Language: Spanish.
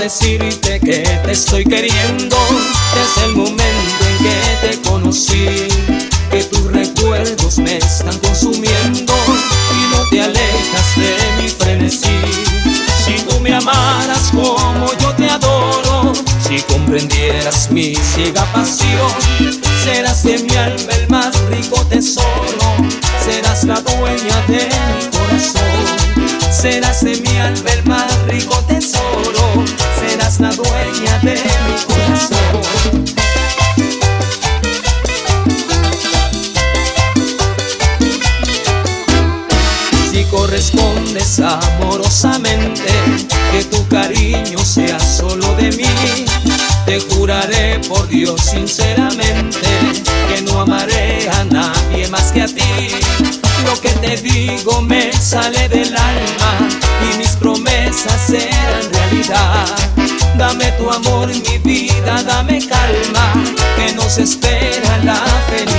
decirte que te estoy queriendo desde el momento en que te conocí, que tus recuerdos me están consumiendo y no te alejas de mi frenesí. Si tú me amaras como yo te adoro, si comprendieras mi ciega pasión, serás de mi alma el más rico tesoro, serás la dueña de mi corazón. Serás de mi alma el más rico tesoro, serás la dueña de mi corazón. Si correspondes amorosamente, que tu cariño sea solo de mí, te juraré por Dios sinceramente que no amaré a nadie más que a ti. Lo que te digo me sale del alma y mis promesas serán realidad. Dame tu amor, mi vida, dame calma, que nos espera la felicidad.